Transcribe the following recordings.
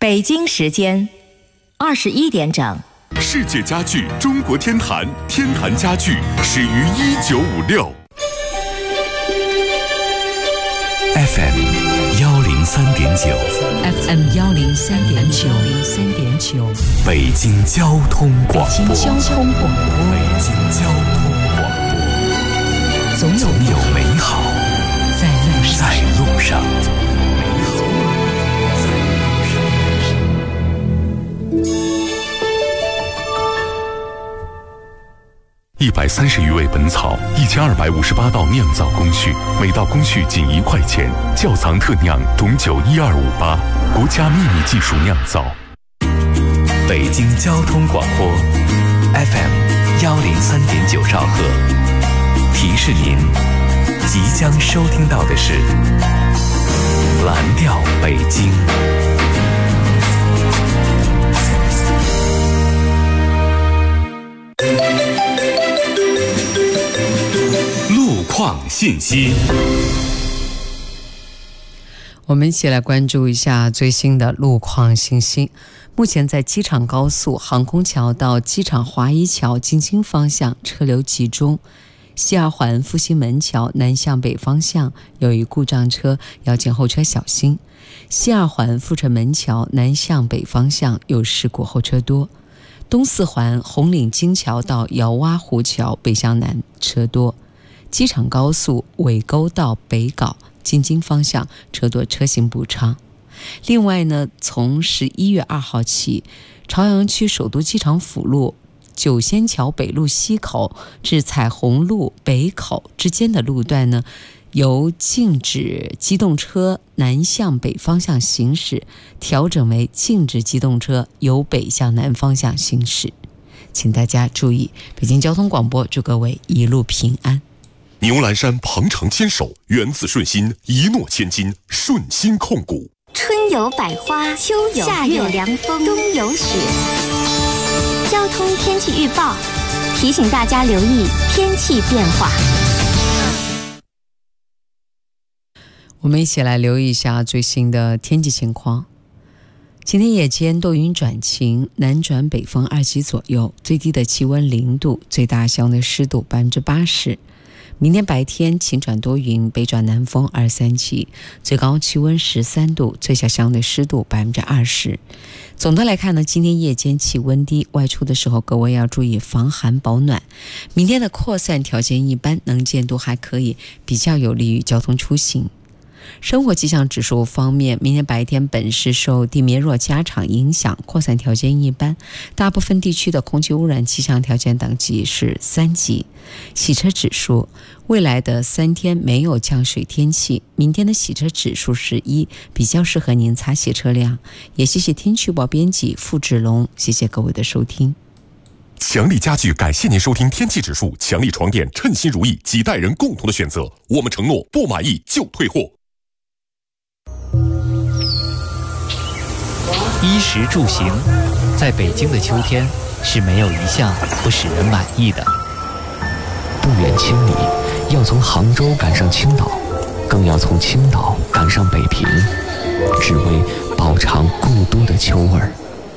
北京时间21点整。 世界家具中国天坛，天坛家具始于1956。FM 103.9 FM 103.9 北京交通广播。 北京交通广播。总有美好在路上。 130余味本草，1258道酿造工序，每道工序仅1块钱。窖藏特酿种酒12588，国家秘密技术酿造。 北京交通广播 FM 103.9兆赫，提示您即将收听到的是蓝调北京。 路况信息， 我们一起来关注一下最新的路况信息。目前在机场高速航空桥到机场华一桥进京方向车流集中，西二环复兴门桥南向北方向有一故障车，要请后车小心。西二环阜成门桥南向北方向有事故，后车多。东四环红岭金桥到窑洼湖桥北向南车多。机场高速尾沟到北碏进京方向车多，车行不畅。另外呢，从11月2号起，朝阳区首都机场辅路九仙桥北路西口至彩虹路北口之间的路段呢，由禁止机动车南向北方向行驶调整为禁止机动车由北向南方向行驶，请大家注意。北京交通广播祝各位一路平安。 牛栏山鹏程牵手，源自顺心，一诺千金，顺心控股。 春有百花，秋有夏有凉风，冬有雪。交通天气预报提醒大家留意天气变化。 我们一起来留意一下最新的天气情况。今天夜间多云转晴，南转北风2级左右，最低的气温0度，最大相对湿度80%。明天白天晴转多云，北转南风2-3级，最高气温13度，最小相对湿度20%。总的来看呢，今天夜间气温低，外出的时候各位要注意防寒保暖。明天的扩散条件一般，能见度还可以，比较有利于交通出行。生活气象指数方面，明天白天本市受地面弱加场影响，扩散条件一般，大部分地区的空气污染气象条件等级是3级。洗车指数，未来的3天没有降水天气，明天的洗车指数是1，比较适合您擦洗车辆。也谢谢天气预报编辑付志龙，谢谢各位的收听。 强力家具感谢您收听天气指数，强力床垫称心如意，几代人共同的选择，我们承诺不满意就退货。 衣食住行，在北京的秋天是没有一项不使人满意的。 不远千里，要从杭州赶上青岛，更要从青岛赶上北平，只为饱尝故都的秋味儿。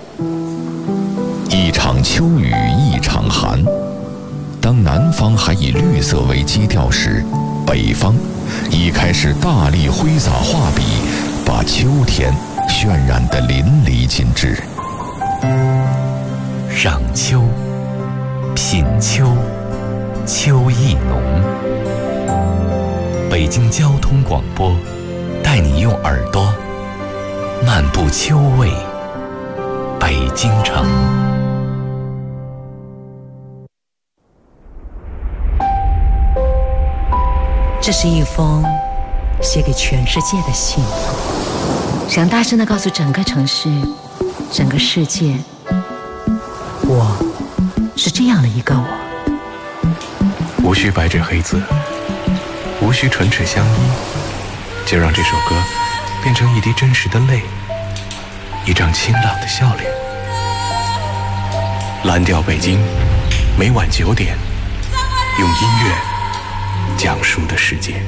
一场秋雨一场寒，当南方还以绿色为基调时，北方已开始大力挥洒画笔，把秋天渲染得淋漓尽致。 赏秋，品秋，秋意浓。北京交通广播带你用耳朵漫步秋味北京城。 这是一封写给全世界的信，想大声地告诉整个城市，整个世界，我是这样的一个我。 无需白纸黑字，无需唇齿相依，就让这首歌变成一滴真实的泪，一张清朗的笑脸。蓝调北京，每晚9点，用音乐讲述的世界。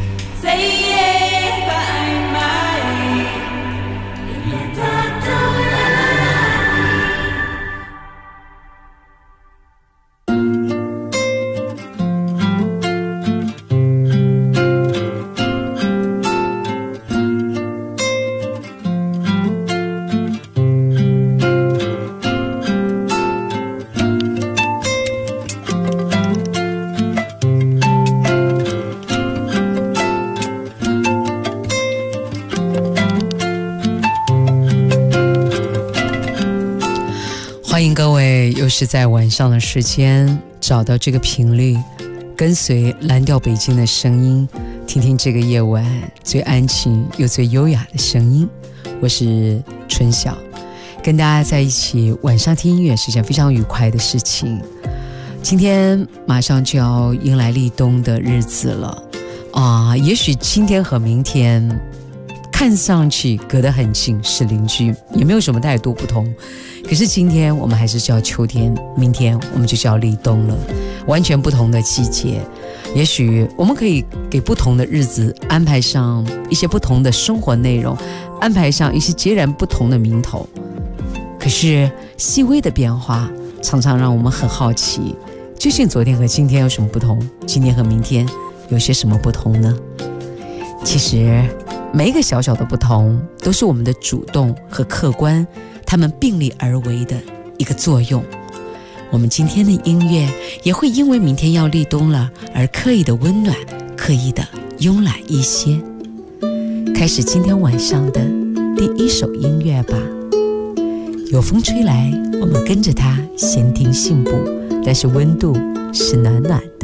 是在晚上的时间找到这个频率，跟随蓝调北京的声音，听听这个夜晚最安静又最优雅的声音。我是春晓，跟大家在一起晚上听音乐是件非常愉快的事情。今天马上就要迎来立冬的日子了也许今天和明天看上去隔得很近，是邻居，也没有什么太多不同。可是今天我们还是叫秋天，明天我们就叫立冬了，完全不同的季节。也许我们可以给不同的日子安排上一些不同的生活内容，安排上一些截然不同的名头。可是细微的变化常常让我们很好奇，究竟昨天和今天有什么不同？今天和明天有些什么不同呢？其实每一个小小的不同都是我们的主动和客观，它们并力而为的一个作用。我们今天的音乐也会因为明天要立冬了而刻意的温暖，刻意的慵懒一些。开始今天晚上的第一首音乐吧。有风吹来，我们跟着它闲庭信步，但是温度是暖暖的。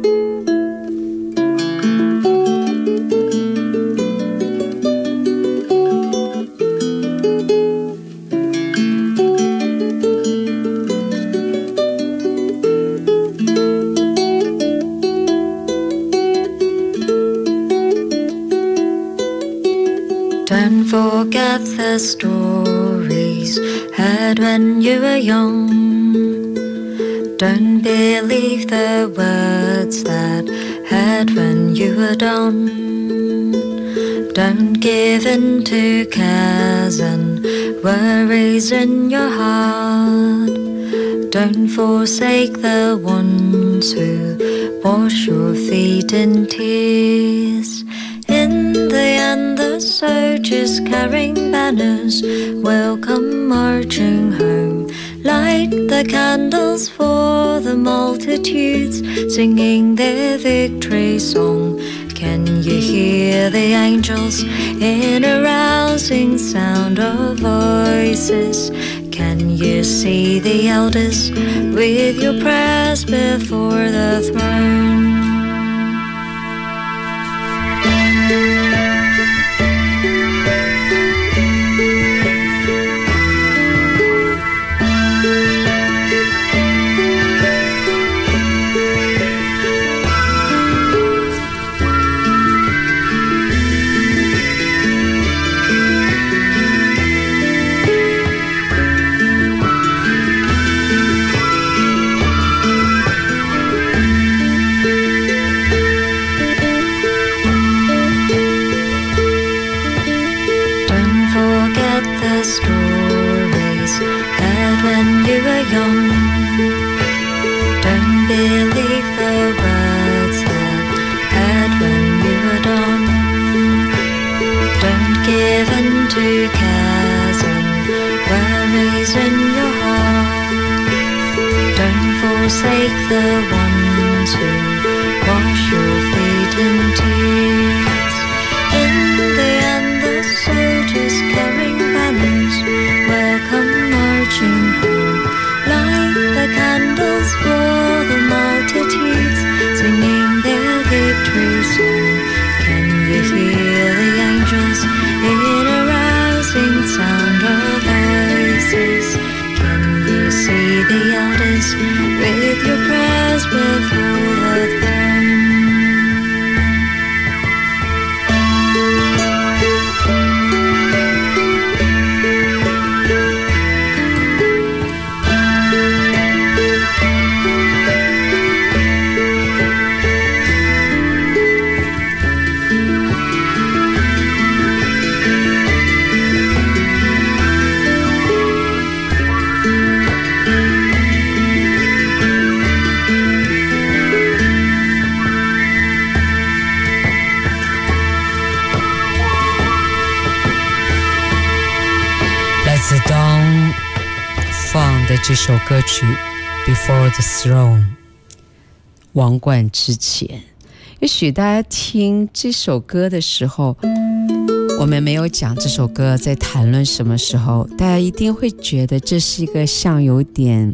Don't forget the stories heard when you were young. Don't believe the words that heard when you were dumb. Don't give in to cares and worries in your heart. Don't forsake the ones who wash your feet in tears.In the end, the soldiers carrying banners will come marching home. Light the candles for the multitudes singing their victory song. Can you hear the angels in a rousing sound of voices? Can you see the elders with your prayers before the throne.Stories heard when you were young. Don't believe the words that heard when you were dumb. Don't give in to cares and worries in your heart. Don't forsake the ones who wash your feet in tears.In the end, the soldiers carrying banners will come marching home. Light the candles for the multitudes singing their victory song. Can you hear the angels in a rousing sound of voices? Can you see the elders with your prayers before the throne. 放的这首歌曲 Before the Throne 王冠之前。也许大家听这首歌的时候，我们没有讲这首歌在谈论什么时候，大家一定会觉得这是一个像有点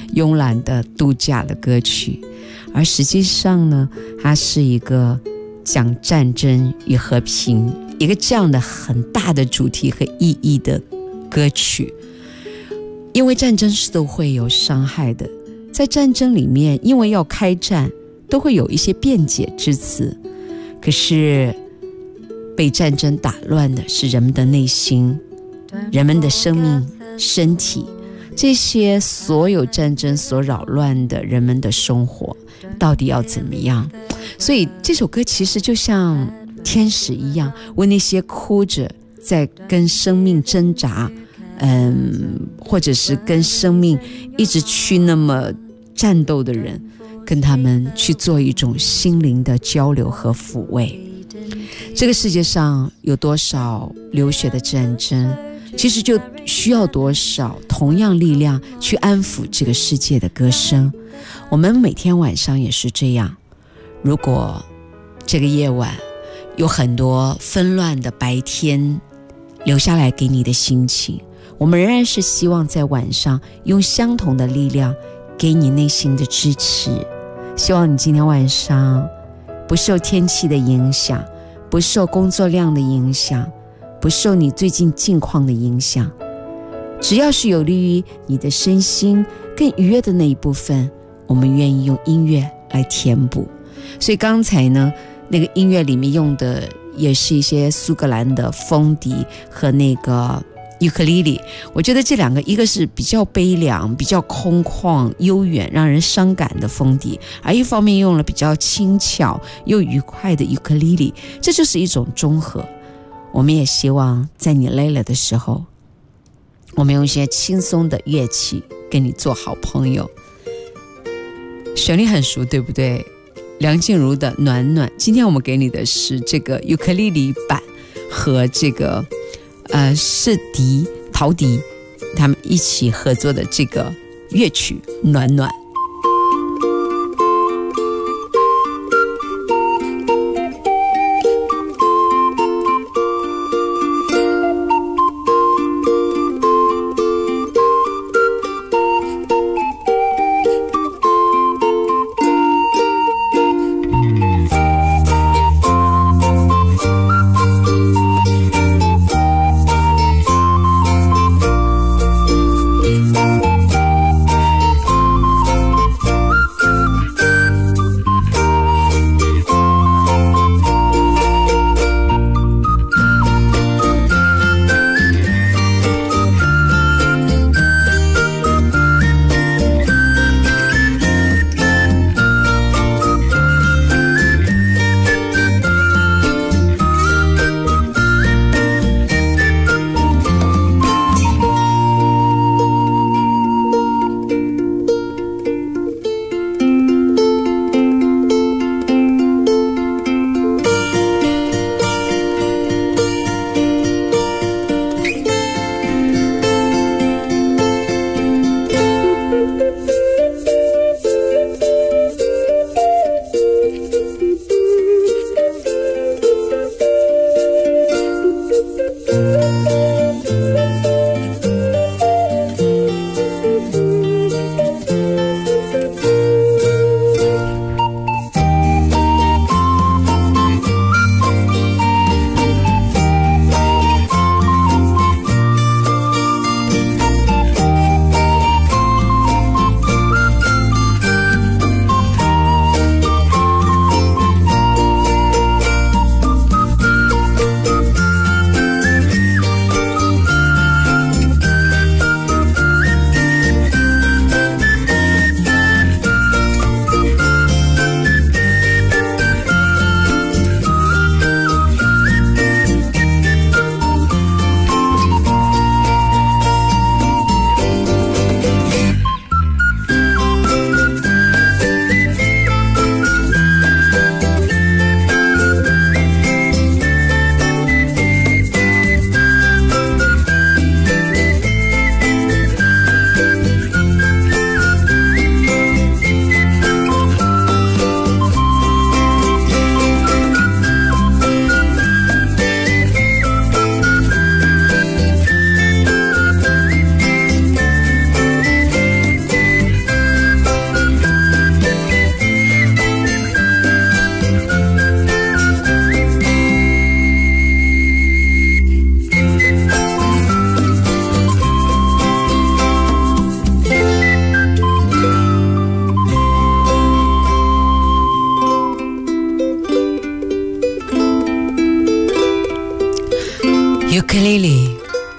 慵懒的度假的歌曲，而实际上呢，它是一个讲战争与和平一个这样的很大的主题和意义的歌曲。因为战争是都会有伤害的，在战争里面，因为要开战，都会有一些辩解之词，可是被战争打乱的是人们的内心，人们的生命、身体，这些所有战争所扰乱的人们的生活到底要怎么样？所以这首歌其实就像天使一样，为那些哭着在跟生命挣扎，或者是跟生命一直去那么战斗的人，跟他们去做一种心灵的交流和抚慰。这个世界上有多少流血的战争，其实就需要多少同样力量去安抚这个世界的歌声。我们每天晚上也是这样，如果这个夜晚有很多纷乱的白天留下来给你的心情，我们仍然是希望在晚上用相同的力量给你内心的支持。希望你今天晚上不受天气的影响，不受工作量的影响，不受你最近境况的影响，只要是有利于你的身心更愉悦的那一部分，我们愿意用音乐来填补。所以刚才呢，那个音乐里面用的也是一些苏格兰的风笛和那个尤克里里，我觉得这两个，一个是比较悲凉、比较空旷、悠远、让人伤感的风笛，而一方面用了比较轻巧又愉快的尤克里里，这就是一种综合。我们也希望在你累了的时候，我们用一些轻松的乐器跟你做好朋友。旋律很熟，对不对？梁静茹的《暖暖》，今天我们给你的是这个尤克里里版和这个是陶笛他们一起合作的这个乐曲《暖暖》。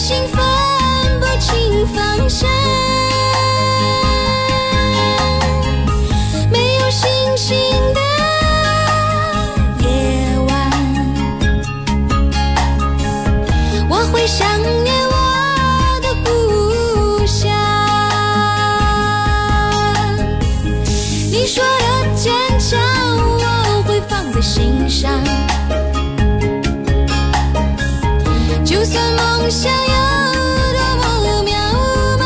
心分不清方向，没有星星的夜晚，我会想念我的故乡。你说的坚强我会放在心上，就算梦想有多么渺茫，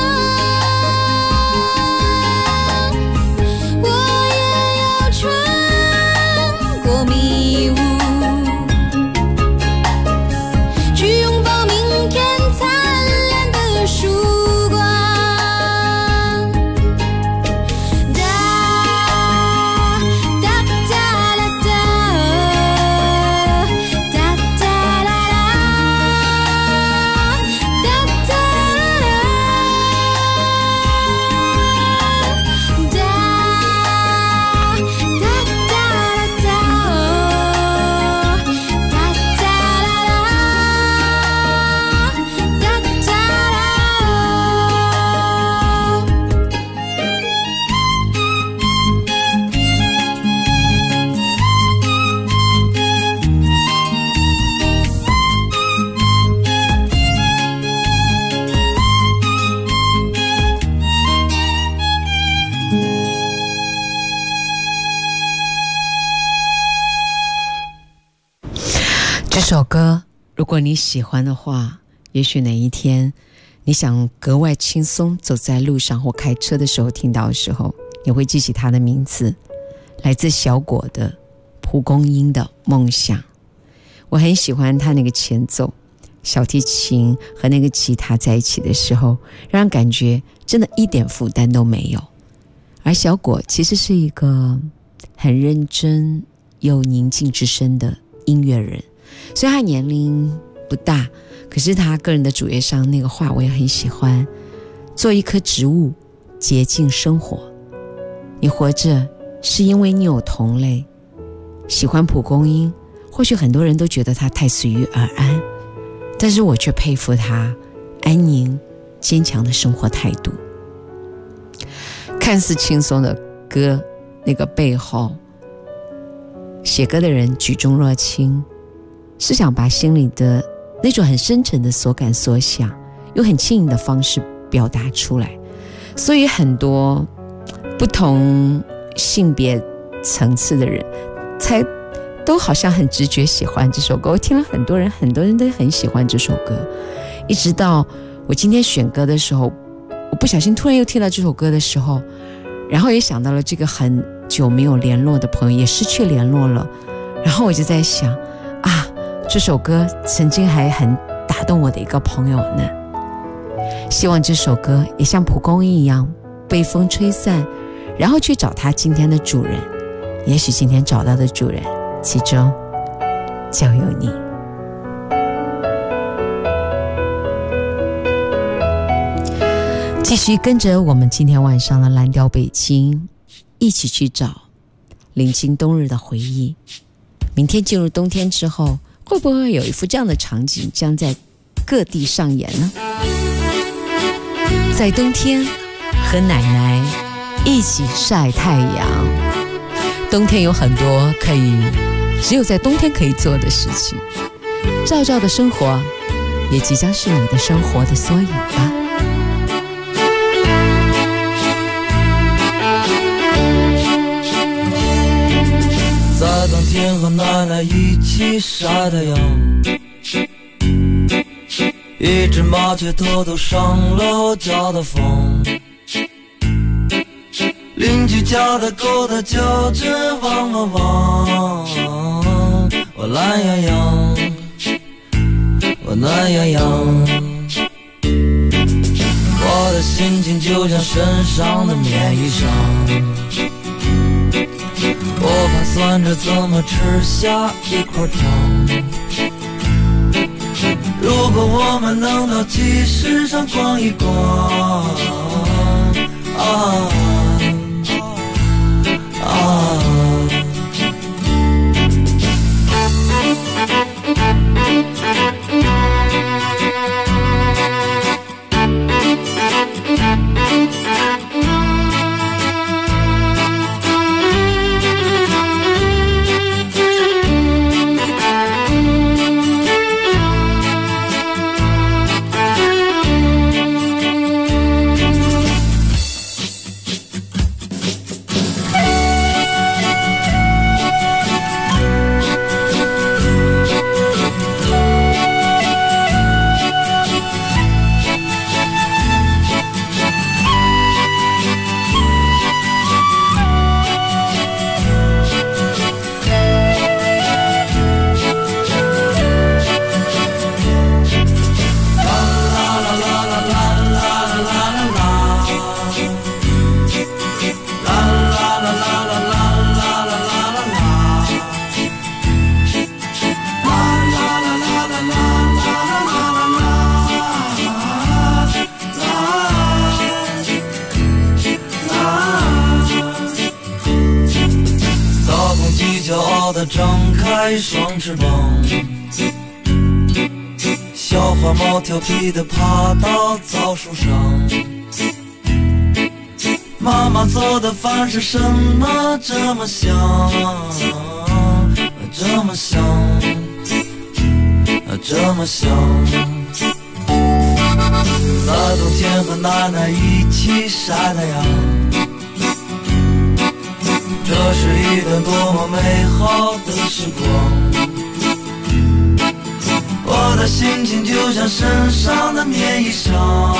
我也要穿过迷雾，去拥抱明天灿烂的曙光。哒哒哒啦哒，哒哒啦啦，哒哒啦啦，哒哒哒啦哒，哒哒啦啦，哒哒啦。 这首歌如果你喜欢的话，也许哪一天你想格外轻松走在路上或开车的时候听到的时候，你会记起它的名字，来自小果的蒲公英的梦想。我很喜欢它那个前奏，小提琴和那个吉他在一起的时候，让人感觉真的一点负担都没有。而小果其实是一个很认真又宁静之声的音乐人，所以他年龄不大，可是他个人的主页上那个话我也很喜欢，做一棵植物，洁净生活。你活着是因为你有同类，喜欢蒲公英，或许很多人都觉得他太随遇而安，但是我却佩服他安宁坚强的生活态度。看似轻松的歌，那个背后写歌的人举重若轻，是想把心里的那种很深沉的所感所想用很轻盈的方式表达出来。所以很多不同性别层次的人才都好像很直觉喜欢这首歌。我听了很多人都很喜欢这首歌，一直到我今天选歌的时候，我不小心突然又听到这首歌的时候，然后也想到了这个很久没有联络的朋友，也失去联络了，然后我就在想啊，这首歌曾经还很打动我的一个朋友呢。希望这首歌也像蒲公英一样被风吹散，然后去找它今天的主人。也许今天找到的主人其中就有你。继续跟着我们今天晚上的蓝调北京一起去找临近冬日的回忆。明天进入冬天之后，会不会有一幅这样的场景将在各地上演呢？在冬天和奶奶一起晒太阳。冬天有很多只有在冬天可以做的事情。赵赵的生活也即将是你的生活的缩影吧。 在冬天和奶奶一起晒太阳，一只麻雀偷偷上了我家的房，邻居家的狗它叫着汪汪汪，我懒洋洋，我懒洋洋，我的心情就像身上的棉衣裳，我盘算着怎么吃下一块糖。如果我们能到集市上逛一逛， 地张开双翅膀，小花猫调皮地爬到枣树上。妈妈做的饭是什么这么香，这么香，这么香。在冬天和奶奶一起晒太阳，这是一段多么美好的时光。我的心情就像身上的棉衣裳，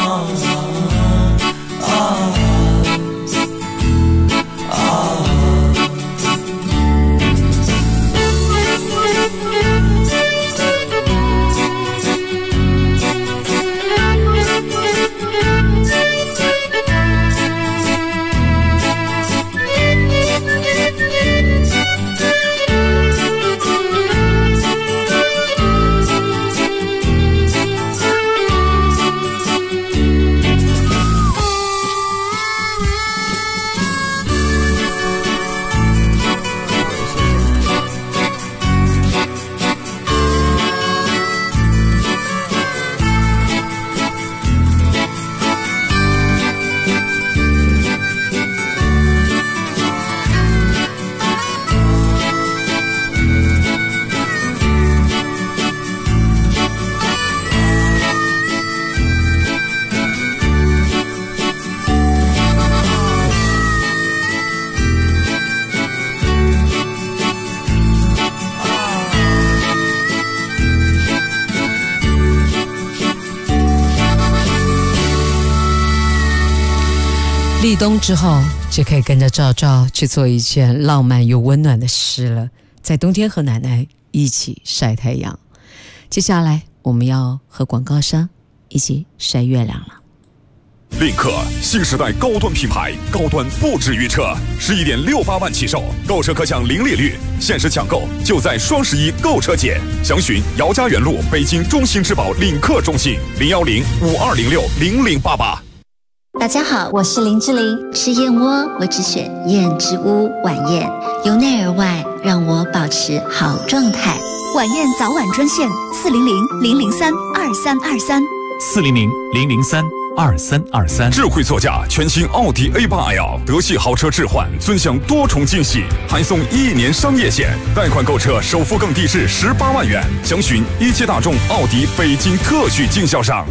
立冬之后，就可以跟着赵赵去做一件浪漫又温暖的事了，在冬天和奶奶一起晒太阳。接下来我们要和广告商一起晒月亮了。 领克新时代高端品牌，高端不止于车，11.68万起售，购车可享零利率，限时抢购就在双11购车节，详询姚家园路北京中心之宝领克中心010-5206-0088。 大家好，我是林志玲。吃燕窝，我只选燕之屋晚宴，由内而外让我保持好状态。 晚宴早晚专线400-003-2323，400-003-2323。 智慧座驾全新奥迪 A8L 德系豪车置换，尊享多重惊喜，还送1年商业险，贷款购车首付更低至18万元，详询一汽大众奥迪北京特许经销商。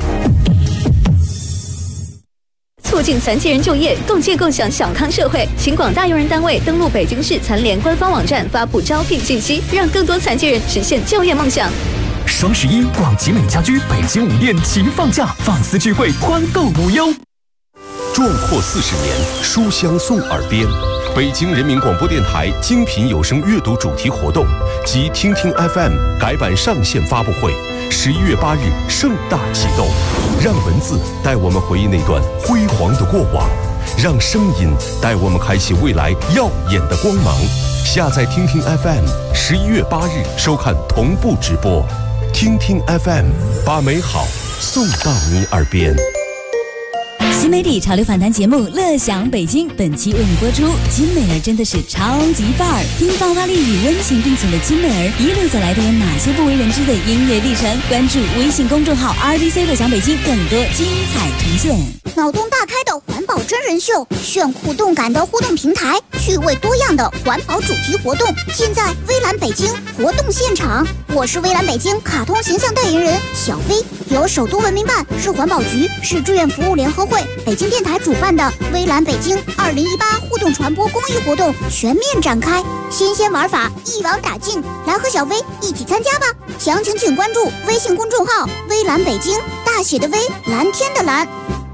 促进残疾人就业，共建共享小康社会。请广大用人单位登录北京市残联官方网站，发布招聘信息，让更多残疾人实现就业梦想。 双11，广集美家居北京5店齐放假，放肆聚会，欢购无忧。 壮阔40年，书香送耳边。北京人民广播电台精品有声阅读主题活动及听听 FM 改版上线发布会，11月8日盛大启动。让文字带我们回忆那段辉煌的过往，让声音带我们开启未来耀眼的光芒。下载听听 FM，11月8日收看同步直播。听听 FM， 把美好送到你耳边。 新媒体潮流访谈节目《乐享北京》本期为你播出。金美儿真的是超级范儿，听爆发力与温情并存的金美儿一路走来都有哪些不为人知的音乐历程？关注微信公众号 RDC 乐享北京，更多精彩呈现。 脑洞大开的环保真人秀，炫酷动感的互动平台，趣味多样的环保主题活动，尽在微蓝北京活动现场。我是微蓝北京卡通形象代言人小飞，由首都文明办、市环保局、市志愿服务联合会、北京电台主办的微蓝北京2018互动传播公益活动全面展开，新鲜玩法一网打尽，来和小飞一起参加吧！详情请关注微信公众号“微蓝北京”，大写的微，蓝天的蓝。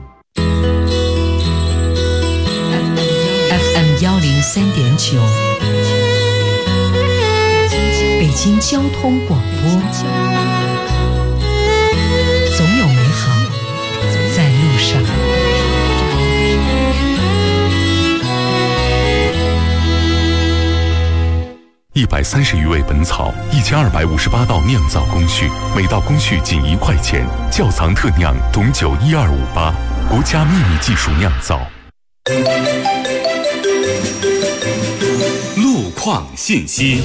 FM 103.9，北京交通广播，总有美好在路上。 130余味本草，1258道酿造工序，每道工序仅1块钱，窖藏特酿董酒12588，国家秘密技术酿造。 路况况信息。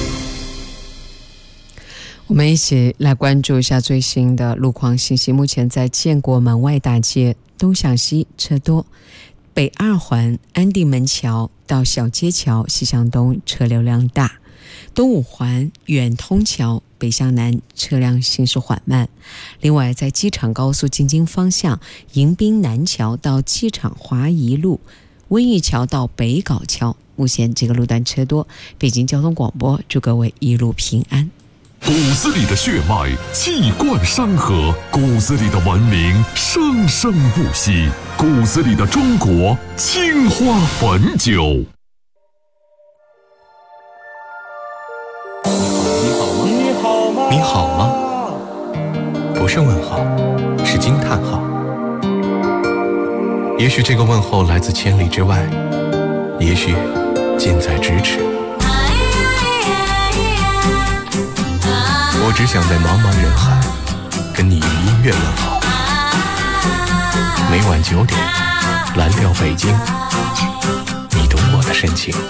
我们一起来关注一下最新的路况信息。目前在建国门外大街东向西车多，北二环安定门桥到小街桥西向东车流量大，东五环远通桥北向南车辆行驶缓慢。另外在机场高速京津方向迎宾南桥到机场华宜路温榆桥到北碕桥，目前这个路段车多。北京交通广播祝各位一路平安。 骨子里的血脉气贯山河，骨子里的文明生生不息，骨子里的中国青花汾酒。 你好吗？你好吗？不是问号，是惊叹号。也许这个问候来自千里之外，也许近在咫尺。我只想在茫茫人海跟你用音乐问好。每晚9点，蓝调北京，你懂我的深情。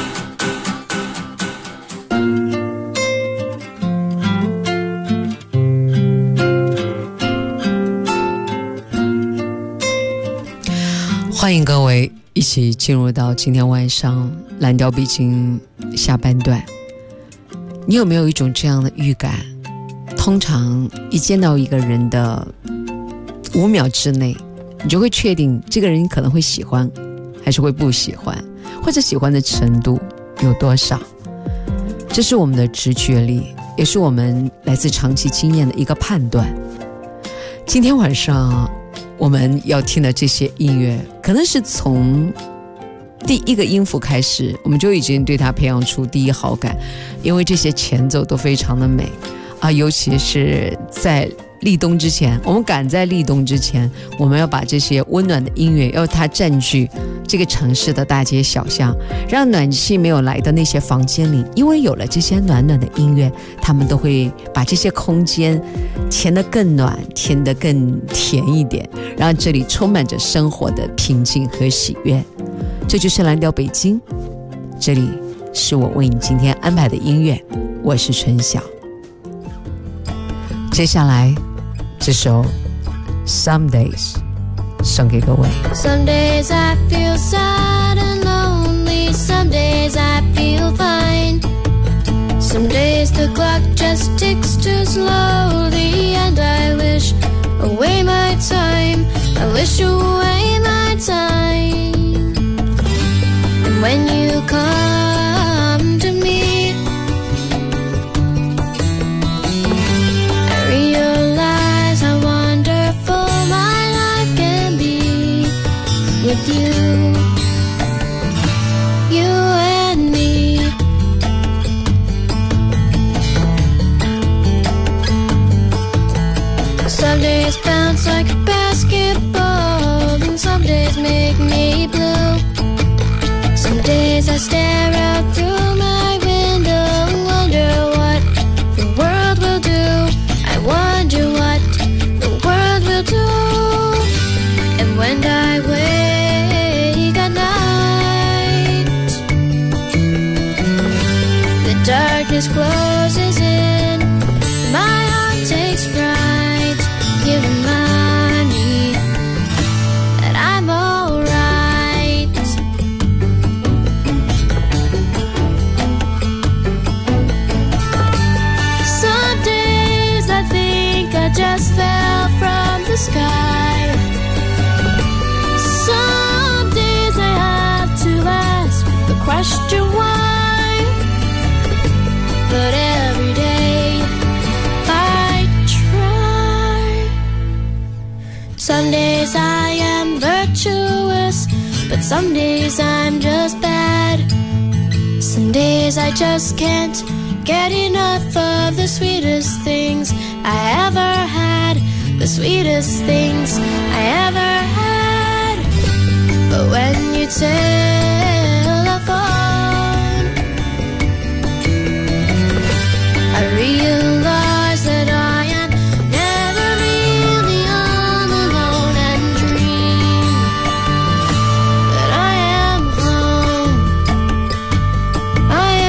欢迎各位一起进入到今天晚上蓝调北京下半段。你有没有一种这样的预感？通常一见到一个人的5秒之内，你就会确定这个人可能会喜欢还是会不喜欢，或者喜欢的程度有多少。这是我们的直觉力，也是我们来自长期经验的一个判断。今天晚上我们要听的这些音乐，可能是从第一个音符开始，我们就已经对它培养出第一好感，因为这些前奏都非常的美啊，尤其是在立冬之前，我们赶在立冬之前，我们要把这些温暖的音乐，要它占据这个城市的大街小巷，让暖气没有来的那些房间里，因为有了这些暖暖的音乐，他们都会把这些空间填得更暖，填得更甜一点，让这里充满着生活的平静和喜悦。这就是蓝调北京，这里是我为你今天安排的音乐，我是春晓。接下来这首 Some Days 送给各位。 Some days I feel sad and lonely, some days I feel fine. Some days the clock just ticks too slowly, and I wish away my time, I wish away my time. And when you come to me, I realize how wonderful my life can be with you, you and me. Some days bounce like a basketball, and some days make me blue. Some days I stare out through my window and wonder what the world will do. I wonder what the world will do. And when I wake at night, the darkness closes in, my heart takes fright. You remind me that I'm alright. Some days I think I just fell from the sky. Some days I have to ask the question why. But every day I try. Some days I am virtuous, but some days I'm just bad. Some days I just can't get enough of the sweetest things I ever had, the sweetest things I ever had. But when you telephone, I realize that I am never really all alone, and dream that I am home. I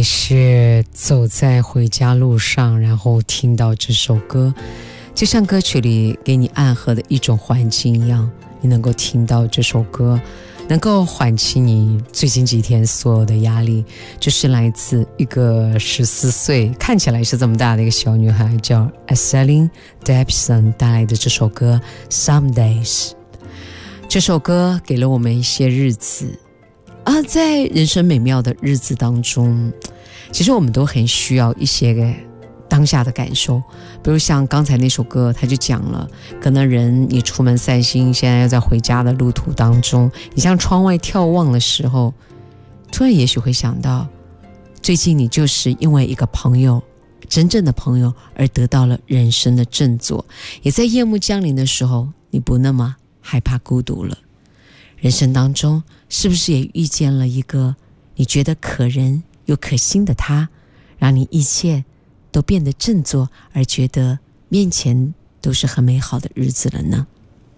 是走在回家路上，然后听到这首歌，就像歌曲里给你暗合的一种环境一样，你能够听到这首歌，能够缓起你最近几天所有的压力，就是来自一个14岁看起来是这么大的一个小女孩，叫 Celine Dion 带来的这首歌 Some Days。 这首歌给了我们一些日子啊，在人生美妙的日子当中，其实我们都很需要一些个当下的感受。比如像刚才那首歌，他就讲了，可能人你出门散心，现在要在回家的路途当中，你向窗外眺望的时候，突然也许会想到，最近你就是因为一个朋友，真正的朋友，而得到了人生的振作，也在夜幕降临的时候，你不那么害怕孤独了。人生当中是不是也遇见了一个你觉得可人又可心的他，让你一切都变得振作，而觉得面前都是很美好的日子了呢？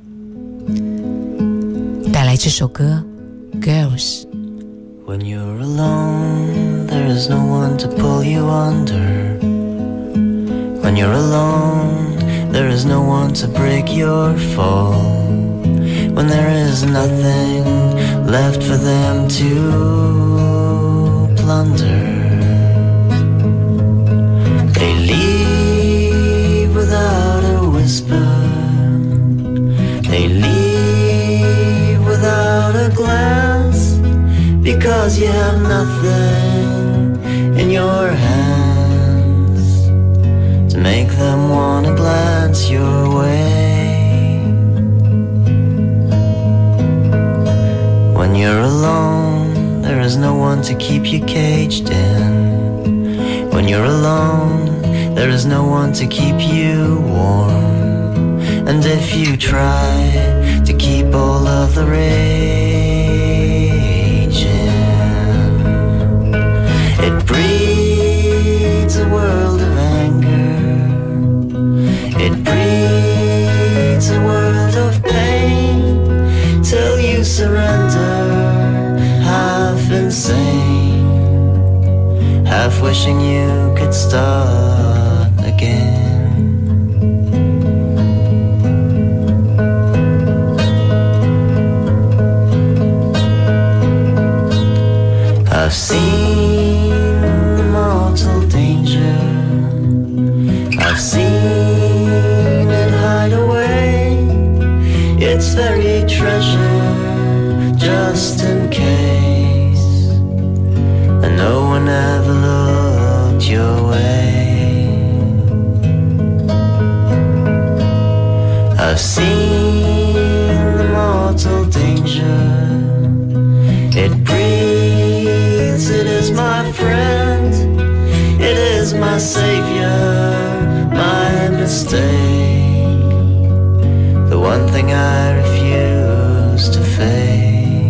带来这首歌 Girls。 When you're alone, there is no one to pull you under. When you're alone, there is no one to break your fall.When there is nothing left for them to plunder, they leave without a whisper, they leave without a glance, because you have nothing in your hands to make them want to glance your way.When you're alone, there is no one to keep you caged in. When you're alone, there is no one to keep you warm. And if you try to keep all of the rage in, it breeds a world of anger, it breeds a world of pain, till you surrender, half insane, half wishing you could start again. I've seen the mortal danger, I've seen it hide away, its very treasure, just in case, and no one ever looked your way. I've seen the mortal danger, it breathes, it is my friend, it is my savior, my mistake, the one thing I refuse to fake.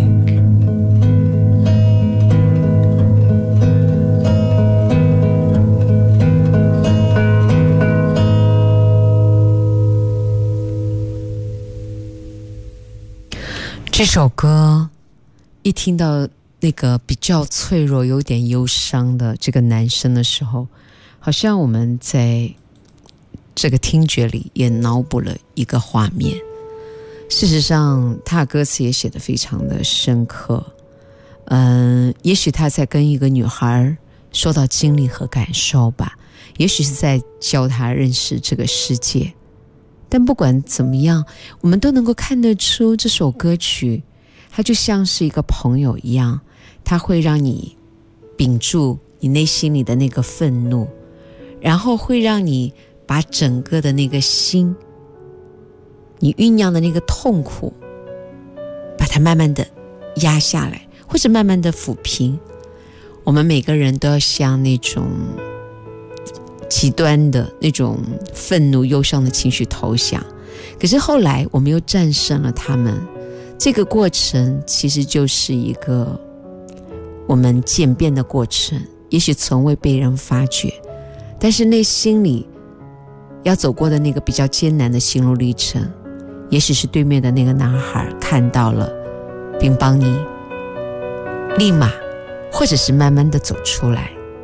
这首歌一听到那个比较脆弱有点忧伤的这个男生的时候，好像我们在这个听觉里也脑补了一个画面。事实上他的歌词也写得非常的深刻，也许他在跟一个女孩说到经历和感受吧，也许是在教他认识这个世界。但不管怎么样，我们都能够看得出这首歌曲它就像是一个朋友一样，它会让你屏住你内心里的那个愤怒，然后会让你把整个的那个心，你酝酿的那个痛苦，把它慢慢的压下来，或者慢慢的抚平。我们每个人都要向那种极端的那种愤怒忧伤的情绪投降，可是后来我们又战胜了他们。这个过程其实就是一个我们渐变的过程，也许从未被人发觉，但是内心里要走过的那个比较艰难的心路历程，也许是对面的那个男孩看到了，并帮你立马或者是慢慢的走出来。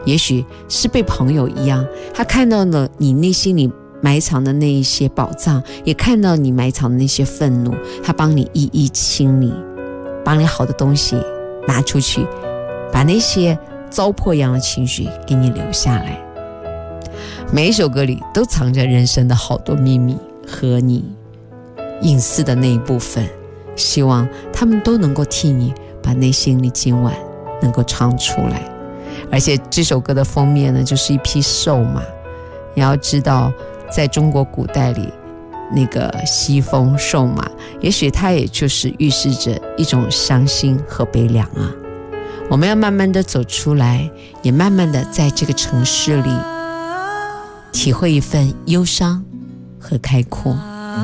也许是被朋友一样，他看到了你内心里埋藏的那一些宝藏，也看到你埋藏的那些愤怒，他帮你一一清理，把你好的东西拿出去，把那些糟粕一样的情绪给你留下来。每一首歌里都藏着人生的好多秘密和你隐私的那一部分，希望他们都能够替你把内心里今晚能够唱出来。而且这首歌的封面呢，就是一匹瘦马。你要知道，在中国古代里，那个西风瘦马，也许它也就是预示着一种伤心和悲凉啊。我们要慢慢的走出来，也慢慢的在这个城市里体会一份忧伤和开阔。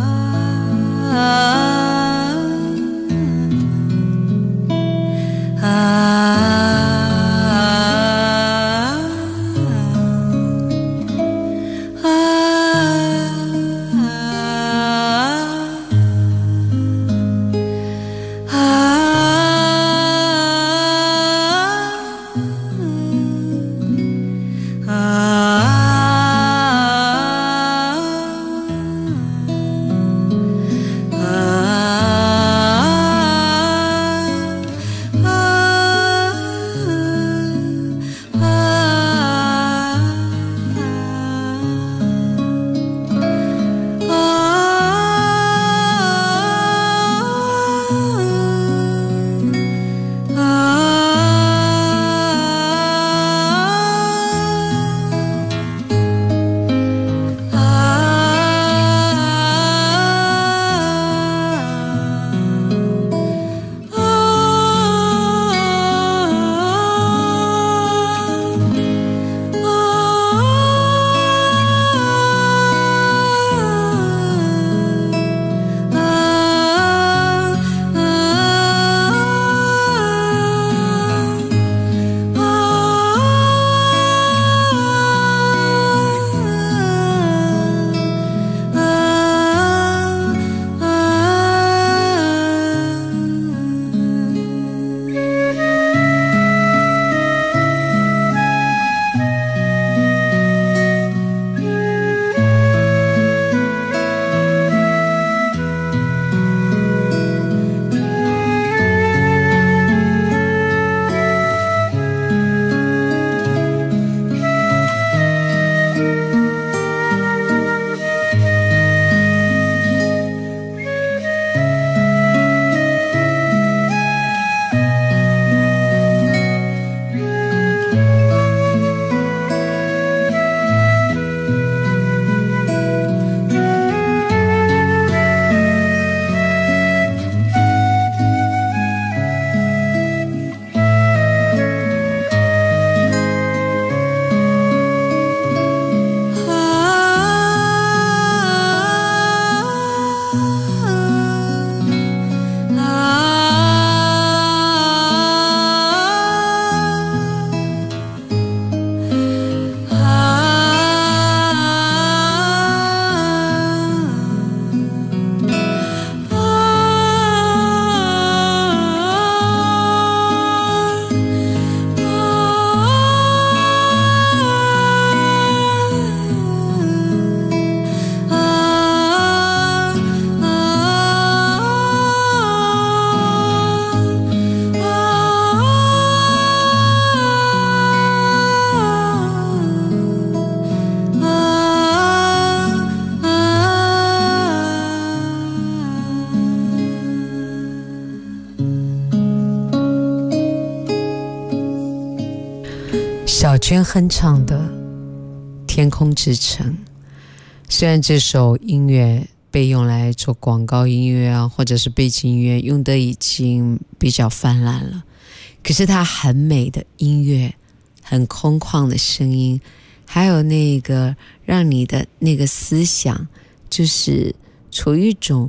小娟哼唱的《天空之城》，虽然这首音乐被用来做广告音乐啊，或者是背景音乐，用的已经比较泛滥了，可是它很美的音乐，很空旷的声音，还有那个让你的那个思想就是处于一种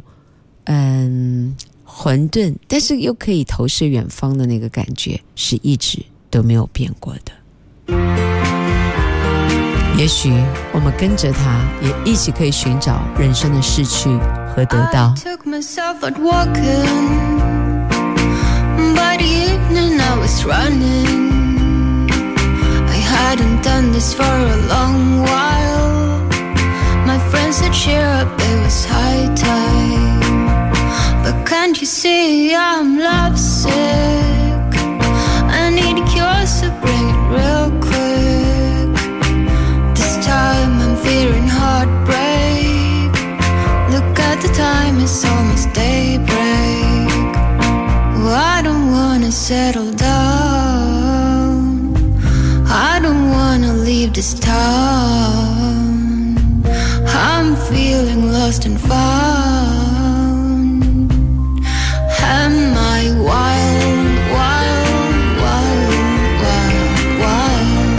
混沌，但是又可以投射远方的那个感觉，是一直都没有变过的。也许我们跟着他，也一起可以寻找人生的逝去和得到。 I took myself out walking. By the evening I was running. I had an this for a long while. My friends said cheer up, it was high time. But can't you see I'm lovesick? I need a cure, so bring it real quick. This time I'm fearing heartbreak. Look at the time, it's almost daybreak. Well, I don't wanna settle down. I don't wanna leave this town. I'm feeling lost and found. Am I wild, wild, wild, wild, wild?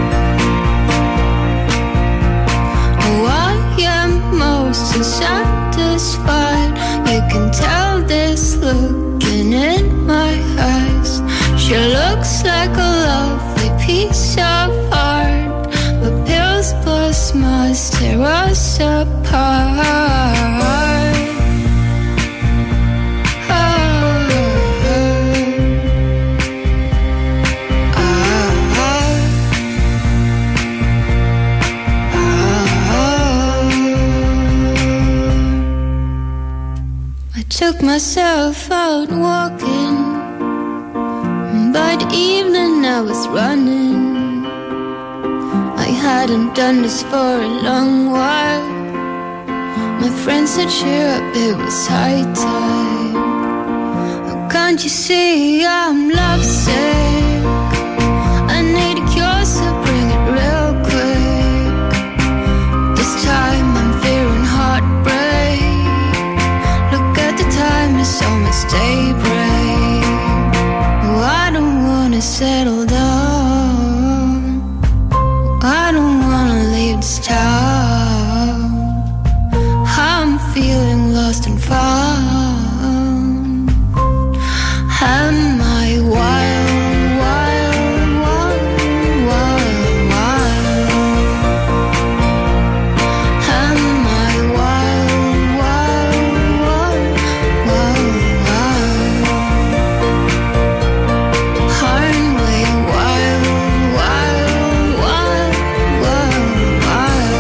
Oh, I am most unsatisfied. You can tell this looking in my eyes. She looks like a lovely piece of art, but pills plus must tear us apart. I took myself out walking. By the evening I was running. I hadn't done this for a long while. My friends said cheer up, it was high time. Oh, can't you see I'm lovesick? I need a cure, so bring it real quick. This time I'm fearing heartbreak. Look at the time, it's almost daybreak. Oh, I don't wanna settle down. I don't wanna leave this town. I'm feeling lost and found. Am I wild, wild, wild, wild, wild? Am I wild, wild, wild, wild, wild? Aren't we wild, wild, wild, wild, wild?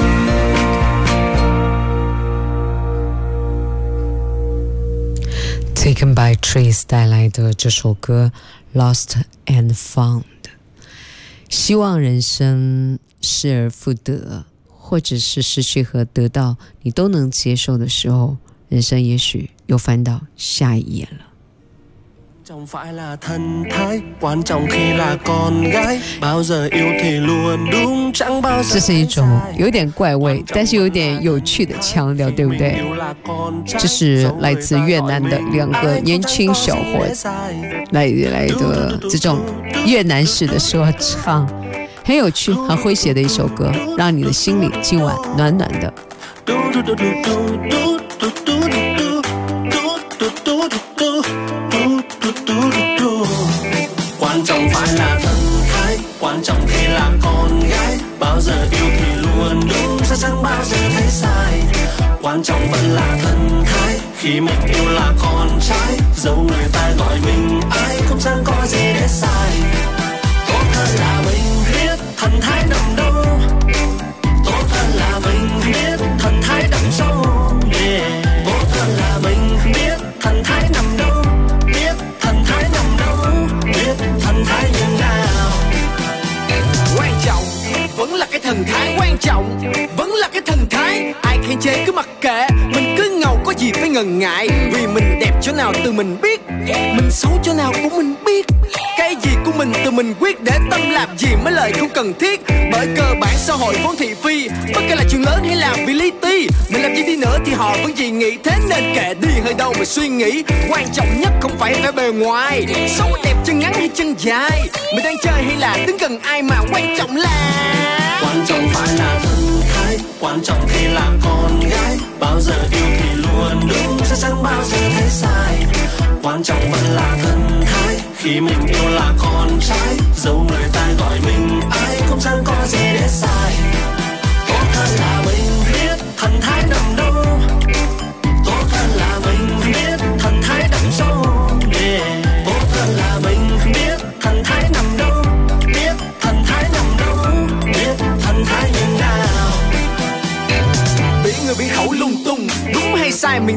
Taken by Trees 带来的这首歌 Lost and Found。 希望人生失而复得，或者是失去和得到你都能接受的时候，人生也许又翻到下一页了。 Chồng phải là thần thái, quan trọng khi là con gái, bao giờ yêu thì luôn đúng, chẳng bao giờ 这是一种有点怪味，但是有点有趣的腔调，对不对？这是来自越南的两个年轻小伙子来的这种越南式的说唱，很有趣、很诙谐的一首歌，让你的心里今晚暖暖的。 Quan trọng phải là thần thái, quan trọng khi là con gái, bao giờ yêu thì luôn đúng, sẽ chẳng bao giờ thấy sai. Quan trọng vẫn là thần thái, khi mình yêu là con trai, dẫu người ta gọi mình ai cũng chẳng có gì để sai. Tốt hơn là mình biết thần thái nằm đâu, tốt hơn là mình biết thần thái đậm sâu. Tốt hơn là mình biết thần thái nằm đâu, biết thần thái nằm đâu, biết thần thái như nào. Quan trọng vẫn là cái thần thái, quan trọng vẫn là cái thần thái. Ai khen chê cứ mặc kệ, mình cứ ngầu có gì phải ngần ngại. Vì mình đẹp chỗ nào tự mình biết, mình xấu chỗ nào cũng mình biết. Cái gì của mình tự mình quyết, để tâm làm gì mấy lời không cần thiết. Bởi cơ bản xã hội vốn thị phi, bất kể là chuyện lớn hay là vì lý ti. Mình làm gì đi nữa thì họ vẫn gì nghĩ, thế nên kệ đi hơi đâu mà suy nghĩ. Quan trọng nhất không phải vẻ bề ngoài, xấu đẹp chân ngắn hay chân dài. Mình đang chơi hay là đứng gần ai, mà quan trọng là quan trọng phải là thần thái, quan trọng khi là con gái, bao giờ yêu thì luôn đúng, sẽ chẳng bao giờ thấy sai. Quan trọng vẫn là thần thái, khi mình yêu là con trai, dẫu người ta gọi mình ai cũng chẳng có gì để sai. Tốt hơn là mình biết thần thái nằm đâu, tốt hơn là mình biết thần thái đậm sâu. Tốt hơn là mình biết thần thái nằm đâu, biết thần thái nằm đâu, biết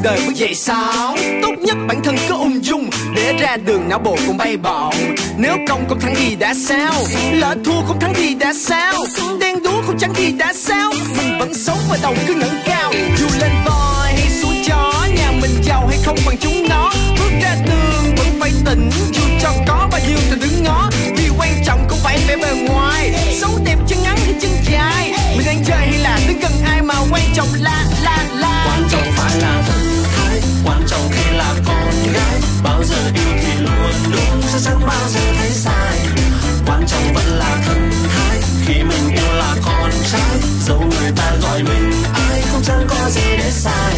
đời với dễ sao. Tốt nhất bản thân cứ ung dung để ra đường não bộ cũng bay bổng. Nếu công không thắng thì đã sao, lỡ thua không thắng thì đã sao, đen đúa không trắng thì đã sao. Mình vẫn sống và đầu cứ ngẩng cao. Dù lên voi hay xuống chó, nhà mình giàu hay không bằng chúng nó. Bước ra đường vẫn phải tỉnh, dù cho có bao nhiêu thì đứng ngó. Vì quan trọng không phải vẻ bề ngoài, xấu đẹp chân ngắn hay chân dài. Mình đang chơi hay là đứng gần ai mà quan trọng là quan trọng phải là thân thái, quan trọng khi là con gái. Bao giờ yêu thì luôn đúng, sẽ chẳng bao giờ thấy sai. Quan trọng vẫn là thân thái, khi mình yêu là con trai. Dẫu người ta gọi mình ai không chẳng có gì để sai.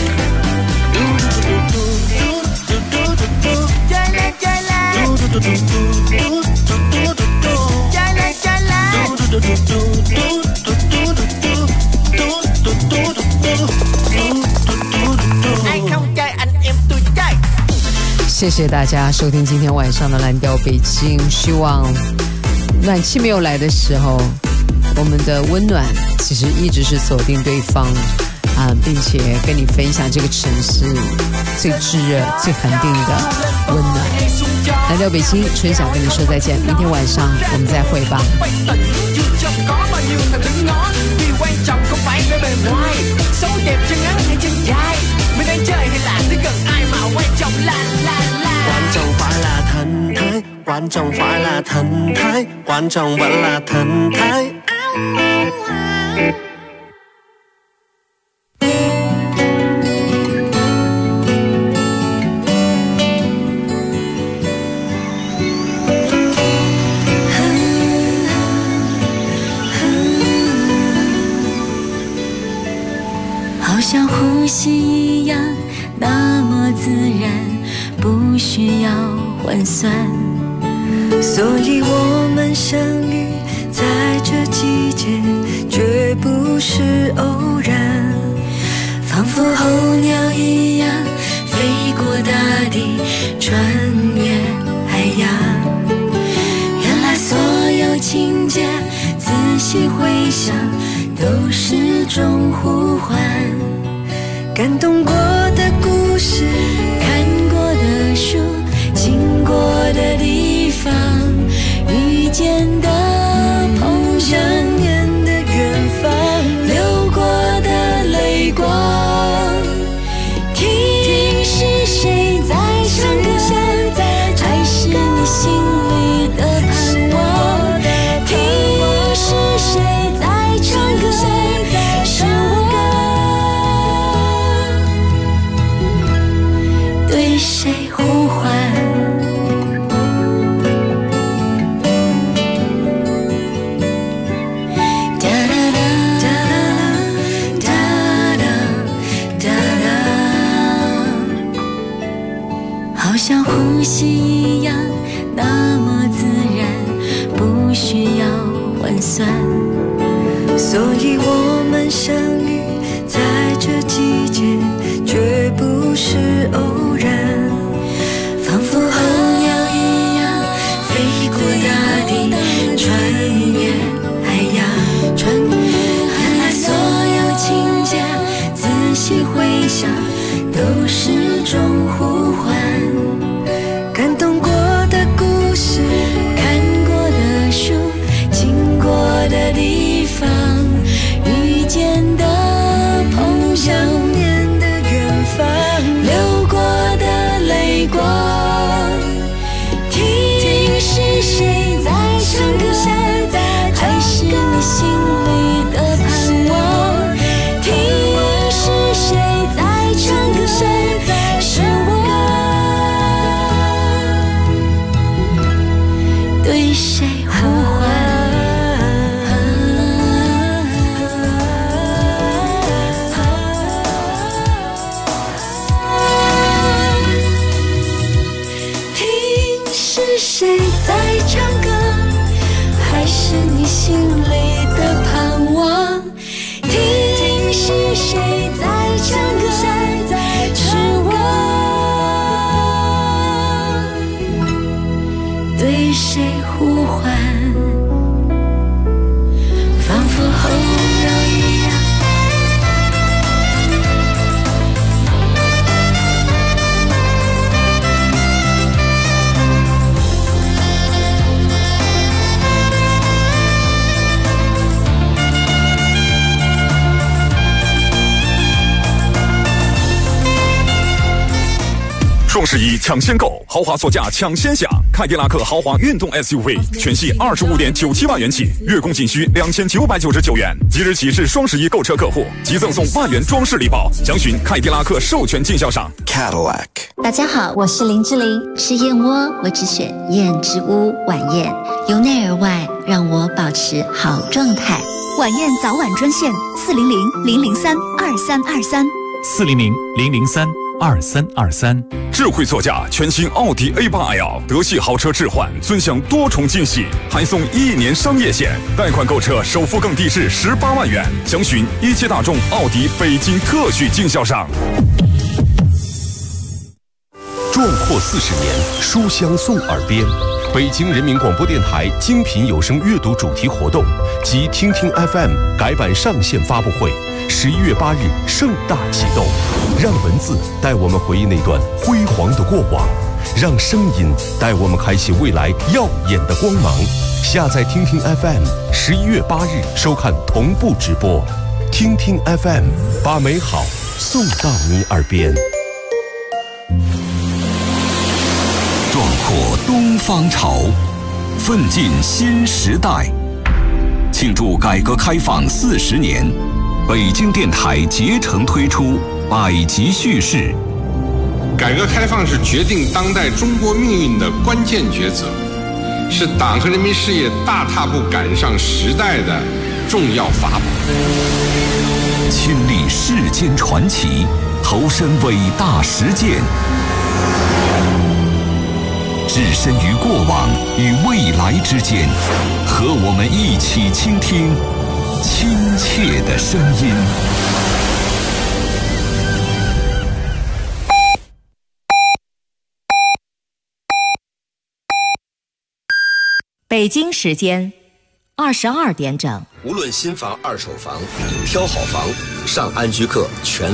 Chơi lên chơi lên, chơi lên chơi lên. Ai không chơi anh em tôi chơi。 谢谢大家收听今天晚上的蓝调北京。希望暖气没有来的时候，我们的温暖其实一直是锁定对方并且跟你分享这个城市最炙热、最恒定的温暖。蓝调北京，春晓跟你说再见，明天晚上我们再会吧。 Quan trọng phải là thần thái, quan trọng phải là thần thái, quan trọng vẫn là thần thái. 好像呼吸一样，那么自然，不需要换算。所以我们相遇在这季节，绝不是偶然。仿佛候鸟一样，飞过大地，穿越海洋。原来所有情节，仔细回想，都是种呼唤。感动过的故事，看过的书，经过的地方，遇见的碰想念的远方，流过的泪光。听是谁在唱歌，还是你心里的盼望？听是谁在唱歌，是我对谁呼唤？哒哒哒哒哒哒哒，好像呼吸一样，那么自然，不需要换算。所以我们相遇在这季节，绝不是偶然。仿佛候鸟一样，飞过大地，穿越海洋。原来所有情节，仔细回想，都是种呼唤。感动过的故事，看过的书，经过的地方，遇见的碰想念的远方，流过的泪光。听是谁在唱歌，还是你心里的盼望？听是谁在唱歌，是我对谁呼唤？听是谁在唱歌，还是你心里的盼望？听是谁在唱歌，是我对谁呼唤？仿佛候鸟一样。 十一抢先购，豪华座驾抢先享。凯迪拉克豪华运动 SUV 全系25.97万元起，月供仅需2999元。即日起至双11购车客户即赠送万元装饰礼包。详询凯迪拉克授权经销商 Cadillac。 大家好，我是林志玲。吃燕窝，我只选燕之屋晚宴，由内而外让我保持好状态。 晚宴早晚专线 400-003-2323，400-003-2323。 智慧座驾，全新奥迪 A8L 德系豪车置换，尊享多重惊喜，还送1年商业险，贷款购车首付更低至18万元。详询一汽大众奥迪北京特许经销商。 壮阔40年，书香送耳边。北京人民广播电台精品有声阅读主题活动及听听 FM 改版上线发布会，11月8日盛大启动。让文字带我们回忆那段辉煌的过往，让声音带我们开启未来耀眼的光芒。下载听听 FM，11月8日收看同步直播。听听 FM， 把美好送到你耳边。 壮阔东方潮，奋进新时代。庆祝改革开放40年，北京电台竭诚推出百集叙事。 改革开放是决定当代中国命运的关键抉择，是党和人民事业大踏步赶上时代的重要法宝。 亲历世间传奇，投身伟大实践，置身于过往与未来之间，和我们一起倾听亲切的声音。 北京时间22点整。 无论新房、二手房，挑好房，上安居客全